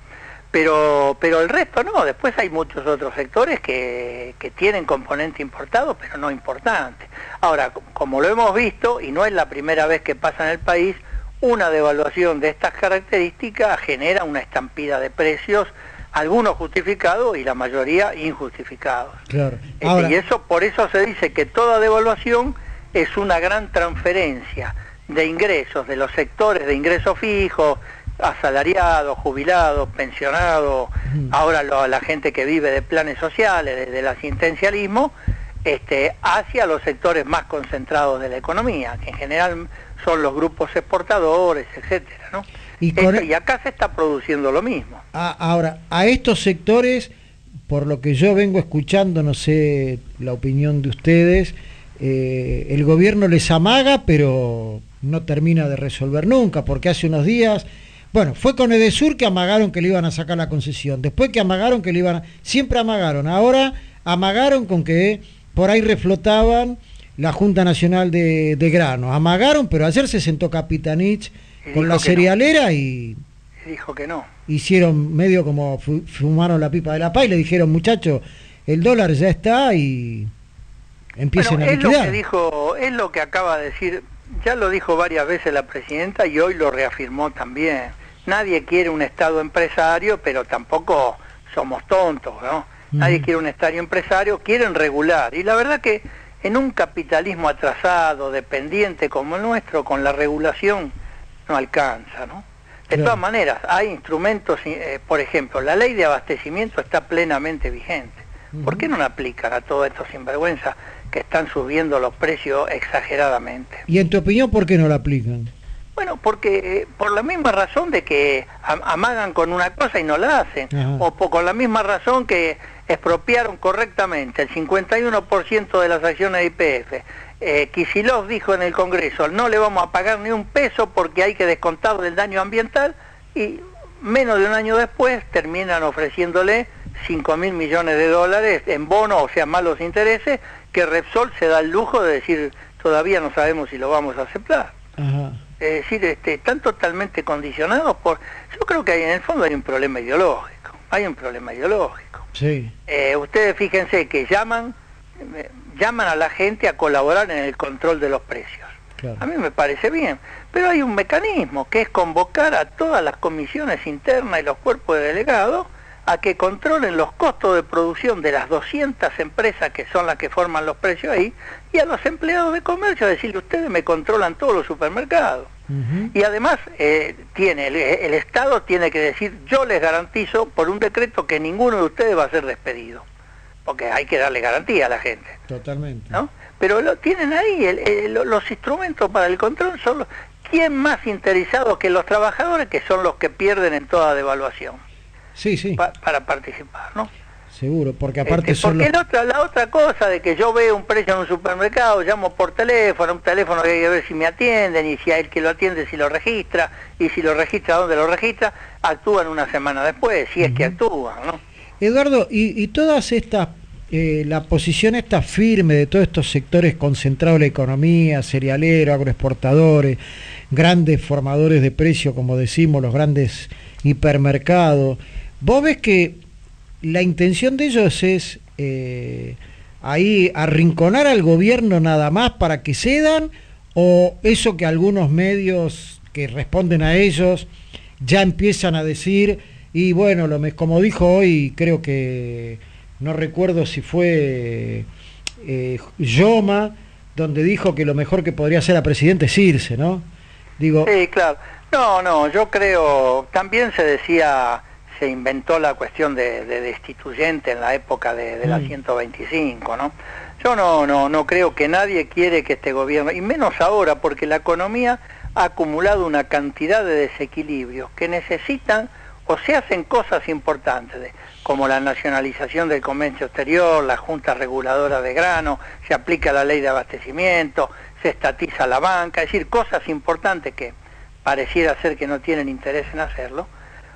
Pero, pero el resto no, después hay muchos otros sectores que, que tienen componente importado, pero no importante. Ahora, como lo hemos visto, y no es la primera vez que pasa en el país, una devaluación de estas características genera una estampida de precios, algunos justificados y la mayoría injustificados. Claro. Ahora... Y eso, por eso se dice que toda devaluación es una gran transferencia de ingresos de los sectores de ingresos fijos, asalariados, jubilados, pensionados, mm. ahora lo, la gente que vive de planes sociales, de, del asistencialismo, este, hacia los sectores más concentrados de la economía, que en general son los grupos exportadores, etcétera, ¿no? Y, con... este, y acá se está produciendo lo mismo. Ah, ahora, a estos sectores, por lo que yo vengo escuchando, no sé la opinión de ustedes, eh, el gobierno les amaga, pero no termina de resolver nunca, porque hace unos días, bueno, fue con Edesur que amagaron que le iban a sacar la concesión, después que amagaron que le iban a... Siempre amagaron, ahora amagaron con que por ahí reflotaban la Junta Nacional de, de Granos, amagaron, pero ayer se sentó Capitanich con la cerealera no. y... dijo que no. Hicieron medio como fumaron la pipa de la paz y le dijeron, muchachos, el dólar ya está y empiecen bueno, a liquidar. Es lo que dijo, es lo que acaba de decir, ya lo dijo varias veces la presidenta y hoy lo reafirmó también. Nadie quiere un Estado empresario, pero tampoco somos tontos, ¿no? Mm. Nadie quiere un Estado empresario, quieren regular. Y la verdad que en un capitalismo atrasado, dependiente como el nuestro, con la regulación no alcanza, ¿no? De claro. todas maneras, hay instrumentos, eh, por ejemplo, la ley de abastecimiento está plenamente vigente. Uh-huh. ¿Por qué no la aplican a todos estos sinvergüenzas que están subiendo los precios exageradamente. ¿Y en tu opinión por qué no la aplican? Bueno, porque eh, por la misma razón de que am amagan con una cosa y no la hacen, Ajá. o por, con la misma razón que expropiaron correctamente el cincuenta y uno por ciento de las acciones de Y P F. Eh, Kicillof dijo en el Congreso, no le vamos a pagar ni un peso porque hay que descontar del daño ambiental, y menos de un año después terminan ofreciéndole cinco mil millones de dólares en bonos, o sea, malos intereses, que Repsol se da el lujo de decir, todavía no sabemos si lo vamos a aceptar. Ajá. Es decir, este, están totalmente condicionados por... Yo creo que hay, en el fondo hay un problema ideológico, hay un problema ideológico. Sí. Eh, ustedes fíjense que llaman, eh, llaman a la gente a colaborar en el control de los precios. Claro. A mí me parece bien, pero hay un mecanismo que es convocar a todas las comisiones internas y los cuerpos de delegados a que controlen los costos de producción de las doscientas empresas que son las que forman los precios ahí, y a los empleados de comercio decirle, ustedes me controlan todos los supermercados. Uh-huh. Y además eh, tiene el, el Estado tiene que decir, yo les garantizo por un decreto que ninguno de ustedes va a ser despedido, porque hay que darle garantía a la gente. Totalmente. ¿No? Pero lo tienen ahí, el, el, los instrumentos para el control son los... ¿Quién más interesado que los trabajadores, que son los que pierden en toda devaluación? Sí, sí. Pa para participar, ¿no? Seguro, porque aparte este, porque son los... la, otra, la otra cosa de que yo veo un precio en un supermercado, llamo por teléfono, un teléfono que hay que ver si me atienden, y si hay el que lo atiende, si lo registra, y si lo registra, dónde lo registra, actúan una semana después, si uh-huh. es que actúan, ¿no? Eduardo, y, y todas estas, eh, la posición esta firme de todos estos sectores concentrados en la economía, cerealeros, agroexportadores, grandes formadores de precio, como decimos, los grandes hipermercados, ¿vos ves que la intención de ellos es eh, ahí arrinconar al gobierno nada más para que cedan, o eso que algunos medios que responden a ellos ya empiezan a decir, y bueno, lo me, como dijo hoy, creo que, no recuerdo si fue eh, Yoma, donde dijo que lo mejor que podría hacer a presidente es irse, ¿no? Digo, sí, claro. No, no, yo creo, también se decía, se inventó la cuestión de, de destituyente en la época de, de la mm. ciento veinticinco, ¿no? Yo no, no, no creo que nadie quiere que este gobierno, y menos ahora, porque la economía ha acumulado una cantidad de desequilibrios que necesitan, o se hacen cosas importantes, de, como la nacionalización del comercio exterior, la Junta Reguladora de Grano, se aplica la ley de abastecimiento, se estatiza la banca, es decir, cosas importantes que pareciera ser que no tienen interés en hacerlo,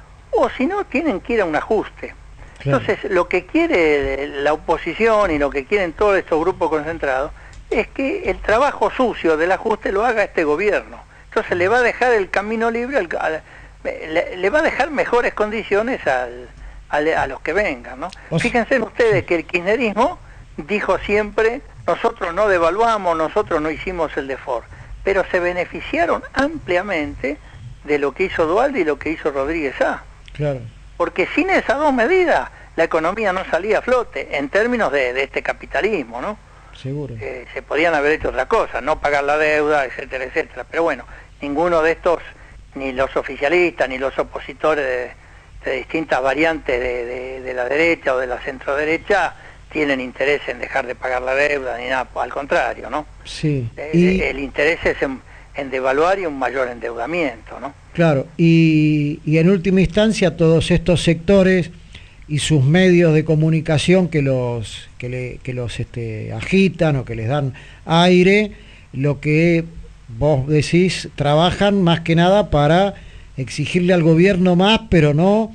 o si no, tienen que ir a un ajuste. Claro. Entonces, lo que quiere la oposición y lo que quieren todos estos grupos concentrados es que el trabajo sucio del ajuste lo haga este gobierno. Entonces le va a dejar el camino libre, al, al, le, le va a dejar mejores condiciones al, al, a los que vengan, ¿no? O sea, fíjense ustedes que el kirchnerismo dijo siempre, nosotros no devaluamos, nosotros no hicimos el default, pero se beneficiaron ampliamente de lo que hizo Duhalde y lo que hizo Rodríguez A. Claro. Porque sin esas dos medidas la economía no salía a flote en términos de, de este capitalismo, ¿no? Seguro. Eh, se podían haber hecho otra cosa, no pagar la deuda, etcétera, etcétera. Pero bueno, ninguno de estos, ni los oficialistas, ni los opositores de, de distintas variantes de, de, de la derecha o de la centroderecha, tienen interés en dejar de pagar la deuda, ni nada, al contrario, ¿no? Sí. Eh, y... El interés es en, en devaluar y un mayor endeudamiento, ¿no? Claro, y, y en última instancia todos estos sectores y sus medios de comunicación que los que, le, que los este, agitan o que les dan aire, lo que vos decís, trabajan más que nada para exigirle al gobierno más, pero no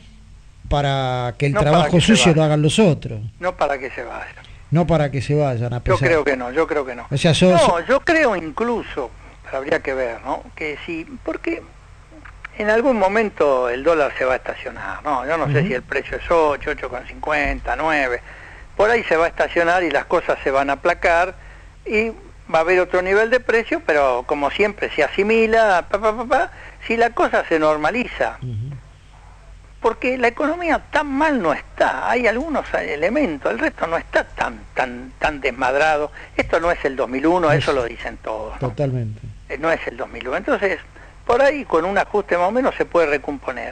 para que el no trabajo que sucio lo hagan los otros. No para que se vayan. No para que se vayan, a pesar. Yo creo que no, yo creo que no. O sea, sos... No, yo creo incluso, pero habría que ver, ¿no? Que si, porque en algún momento el dólar se va a estacionar, ¿no? Yo no uh-huh. sé si el precio es ocho, ocho con cincuenta, nueve, por ahí se va a estacionar y las cosas se van a aplacar y va a haber otro nivel de precio, pero como siempre se asimila, pa, pa, pa, pa, si la cosa se normaliza. Uh-huh. Porque la economía tan mal no está, hay algunos elementos, el resto no está tan tan tan desmadrado. Esto no es el dos mil uno, es, eso lo dicen todos, ¿no? Totalmente. No es el dos mil uno, entonces por ahí con un ajuste más o menos se puede recomponer.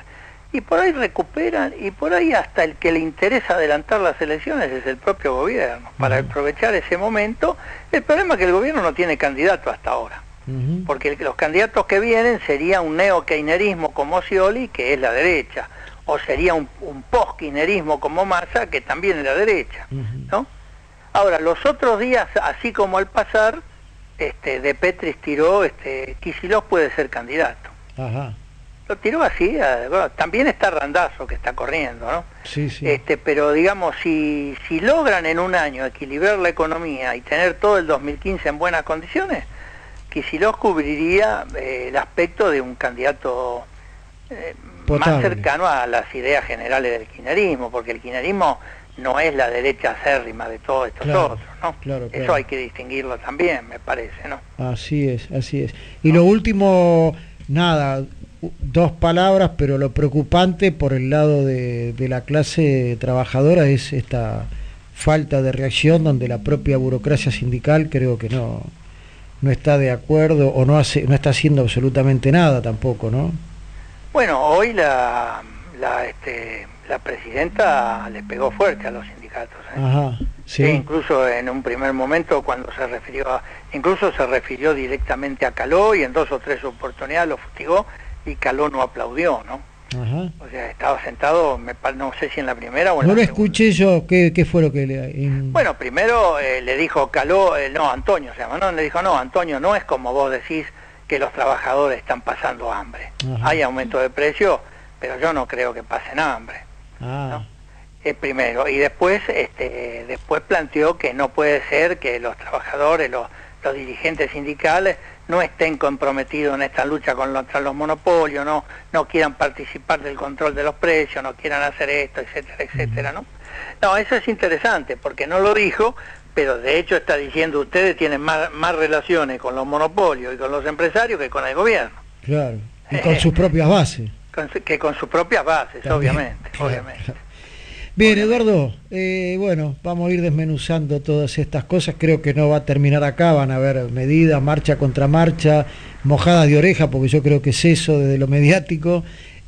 y por ahí recuperan, y por ahí hasta el que le interesa adelantar las elecciones es el propio gobierno, para uh-huh. aprovechar ese momento. El problema es que el gobierno no tiene candidato hasta ahora, uh-huh. porque los candidatos que vienen sería un neo-kirchnerismo como Scioli, que es la derecha, o sería un, un post-kirchnerismo como Massa, que también es la derecha, uh-huh. ¿no? Ahora, los otros días, así como al pasar, este, De Petris tiró, este, Kicillof puede ser candidato. Ajá. Lo tiró así, bueno, también está Randazzo que está corriendo, ¿no? Sí, sí. Este, pero digamos, si, si logran en un año equilibrar la economía y tener todo el dos mil quince en buenas condiciones, Kicillof cubriría eh, el aspecto de un candidato eh, más cercano a las ideas generales del kirchnerismo, porque el kirchnerismo no es la derecha acérrima de todos estos claro, otros, ¿no? Claro, claro. Eso hay que distinguirlo también, me parece, ¿no? Así es, así es. Y ¿no? Lo último, nada, dos palabras, pero lo preocupante por el lado de, de la clase trabajadora es esta falta de reacción, donde la propia burocracia sindical creo que no, no está de acuerdo o no hace, no está haciendo absolutamente nada tampoco, ¿no? Bueno, hoy la, la este la presidenta le pegó fuerte a los sindicatos, ¿eh? Ajá, sí. Sí, incluso en un primer momento cuando se refirió a, incluso se refirió directamente a Caló, y en dos o tres oportunidades lo fustigó y Caló no aplaudió, ¿no? Ajá. O sea, estaba sentado, me, no sé si en la primera o en no la lo segunda. Escuché yo, ¿qué, qué fue lo que le...? In... Bueno, primero eh, le dijo Caló, eh, no, Antonio se llama, no, le dijo, no, Antonio, no es como vos decís que los trabajadores están pasando hambre. Ajá. Hay aumento de precio, pero yo no creo que pasen hambre. Ah. ¿No? Eh, primero, y después este, después planteó que no puede ser que los trabajadores, los, los dirigentes sindicales no estén comprometidos en esta lucha contra los monopolios, no, no quieran participar del control de los precios, no quieran hacer esto, etcétera, etcétera, ¿no? No, eso es interesante, porque no lo dijo, pero de hecho está diciendo, ustedes tienen más, más relaciones con los monopolios y con los empresarios que con el gobierno. Claro, y con sus propias bases. Con, que con sus propias bases, también, obviamente, claro, obviamente. Claro. Bien, Eduardo, eh, bueno, vamos a ir desmenuzando todas estas cosas, creo que no va a terminar acá, van a haber medidas, marcha contra marcha, mojadas de oreja, porque yo creo que es eso desde lo mediático,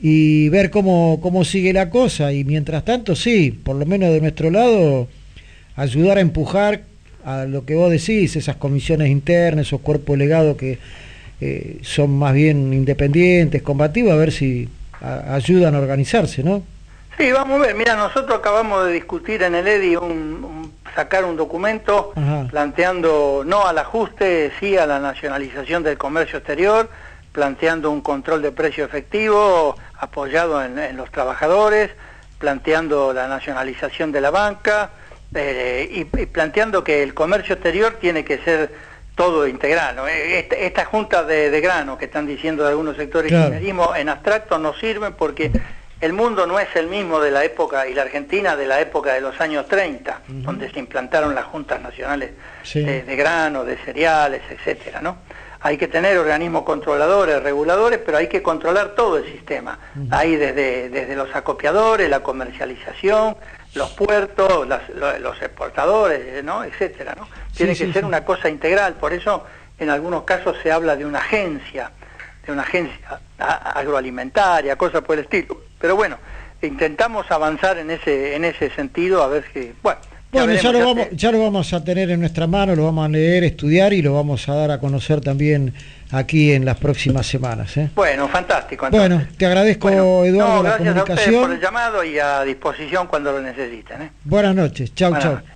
y ver cómo, cómo sigue la cosa, y mientras tanto, sí, por lo menos de nuestro lado, ayudar a empujar a lo que vos decís, esas comisiones internas, esos cuerpos legados que eh, son más bien independientes, combativos, a ver si a, ayudan a organizarse, ¿no? Sí, vamos a ver, mira, nosotros acabamos de discutir en el E D I, un, un, sacar un documento Ajá. planteando no al ajuste, sí a la nacionalización del comercio exterior, planteando un control de precio efectivo apoyado en, en los trabajadores, planteando la nacionalización de la banca, eh, y, y planteando que el comercio exterior tiene que ser todo integral, ¿no? Esta, esta junta de, de grano que están diciendo de algunos sectores claro. kirchnerismo en abstracto no sirven, porque el mundo no es el mismo de la época, y la Argentina de la época de los años treinta, uh-huh. donde se implantaron las juntas nacionales sí. de, de grano, de cereales, etcétera, ¿no? Hay que tener organismos controladores, reguladores, pero hay que controlar todo el sistema. Uh-huh. Ahí desde, desde los acopiadores, la comercialización, los puertos, las, los, los exportadores, ¿no? Etcétera, ¿no? Tiene sí, que sí, ser sí. una cosa integral, por eso en algunos casos se habla de una agencia, de una agencia agroalimentaria, cosas por el estilo. Pero bueno, intentamos avanzar en ese en ese sentido, a ver si... Bueno, ya, bueno, ya, lo vamos, ya lo vamos a tener en nuestra mano, lo vamos a leer, estudiar y lo vamos a dar a conocer también aquí en las próximas semanas, ¿eh? Bueno, fantástico. Entonces. Bueno, te agradezco, bueno, Eduardo, no, la comunicación. Gracias a ustedes por el llamado y a disposición cuando lo necesiten, ¿eh? Buenas noches, chau, chau. Noches.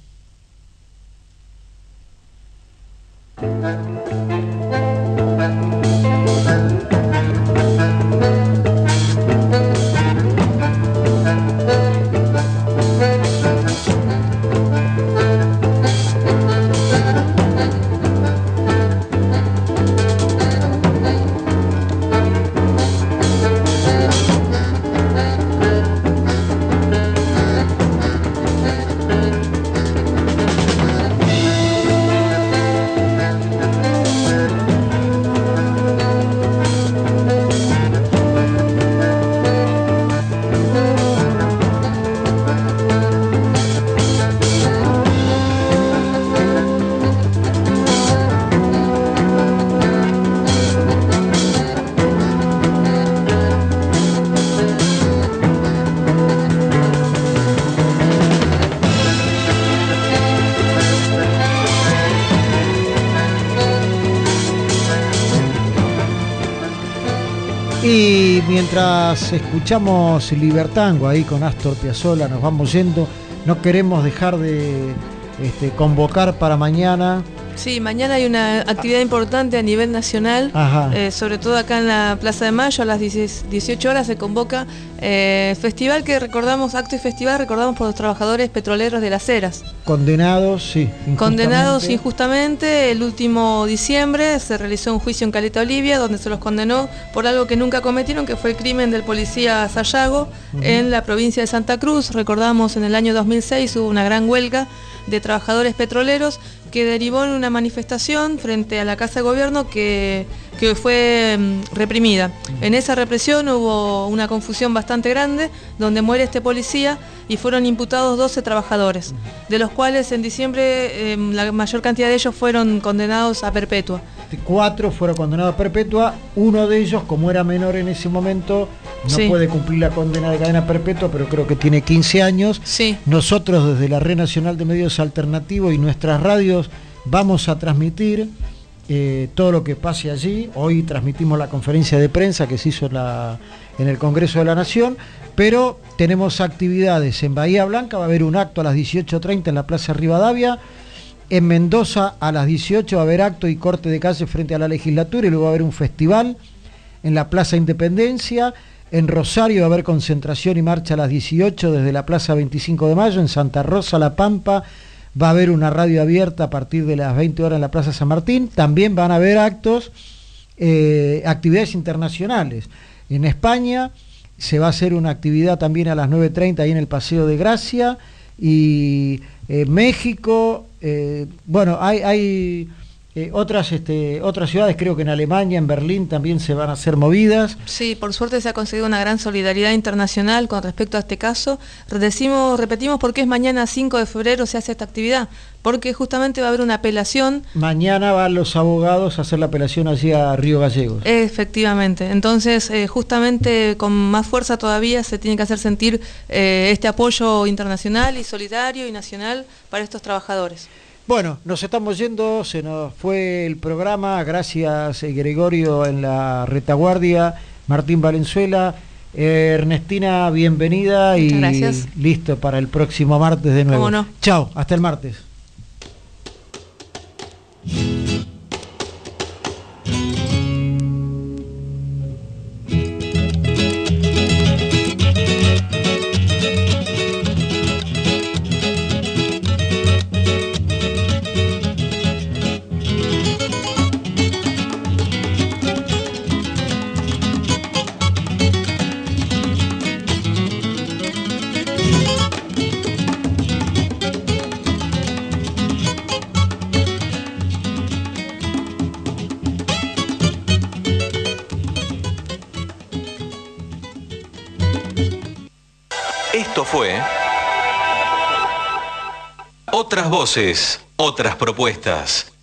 Y mientras escuchamos Libertango ahí con Astor Piazzolla, nos vamos yendo. No queremos dejar de este, convocar para mañana. Sí, mañana hay una actividad importante a nivel nacional, eh, sobre todo acá en la Plaza de Mayo, a las dieciocho horas se convoca eh, festival que recordamos, acto y festival recordamos por los trabajadores petroleros de Las Heras. Condenados, sí. Injustamente. Condenados injustamente. El último diciembre se realizó un juicio en Caleta Olivia donde se los condenó por algo que nunca cometieron, que fue el crimen del policía Sayago uh-huh. en la provincia de Santa Cruz. Recordamos en el año dos mil seis hubo una gran huelga de trabajadores petroleros que derivó en una manifestación frente a la Casa de Gobierno que, que fue um, reprimida. En esa represión hubo una confusión bastante grande, donde muere este policía y fueron imputados doce trabajadores, de los cuales en diciembre eh, la mayor cantidad de ellos fueron condenados a perpetua. Cuatro fueron condenados a perpetua, uno de ellos, como era menor en ese momento, no sí. puede cumplir la condena de cadena perpetua, pero creo que tiene quince años. Sí. Nosotros desde la Red Nacional de Medios Alternativos y nuestras radios vamos a transmitir eh, todo lo que pase allí. Hoy transmitimos la conferencia de prensa que se hizo en, la, en el Congreso de la Nación, pero tenemos actividades en Bahía Blanca, va a haber un acto a las dieciocho treinta en la Plaza Rivadavia. En Mendoza a las dieciocho va a haber acto y corte de calle frente a la legislatura y luego va a haber un festival en la Plaza Independencia. En Rosario va a haber concentración y marcha a las dieciocho desde la Plaza veinticinco de mayo. En Santa Rosa, La Pampa, va a haber una radio abierta a partir de las veinte horas en la Plaza San Martín. También van a haber actos, eh, actividades internacionales. En España se va a hacer una actividad también a las nueve treinta ahí en el Paseo de Gracia. Y eh, México... Eh, bueno, hay, hay eh, otras, este, otras ciudades, creo que en Alemania, en Berlín también se van a hacer movidas. Sí, por suerte se ha conseguido una gran solidaridad internacional con respecto a este caso. Decimos, repetimos por qué es mañana cinco de febrero se hace esta actividad, porque justamente va a haber una apelación. Mañana van los abogados a hacer la apelación allí a Río Gallegos. Efectivamente, entonces eh, justamente con más fuerza todavía se tiene que hacer sentir eh, este apoyo internacional y solidario y nacional para estos trabajadores. Bueno, nos estamos yendo, se nos fue el programa, gracias eh, Gregorio en la retaguardia, Martín Valenzuela, eh, Ernestina, bienvenida. Muchas y gracias. Listo para el próximo martes de nuevo. ¿Cómo no? Chao, hasta el martes. Esto fue Otras Voces, Otras Propuestas.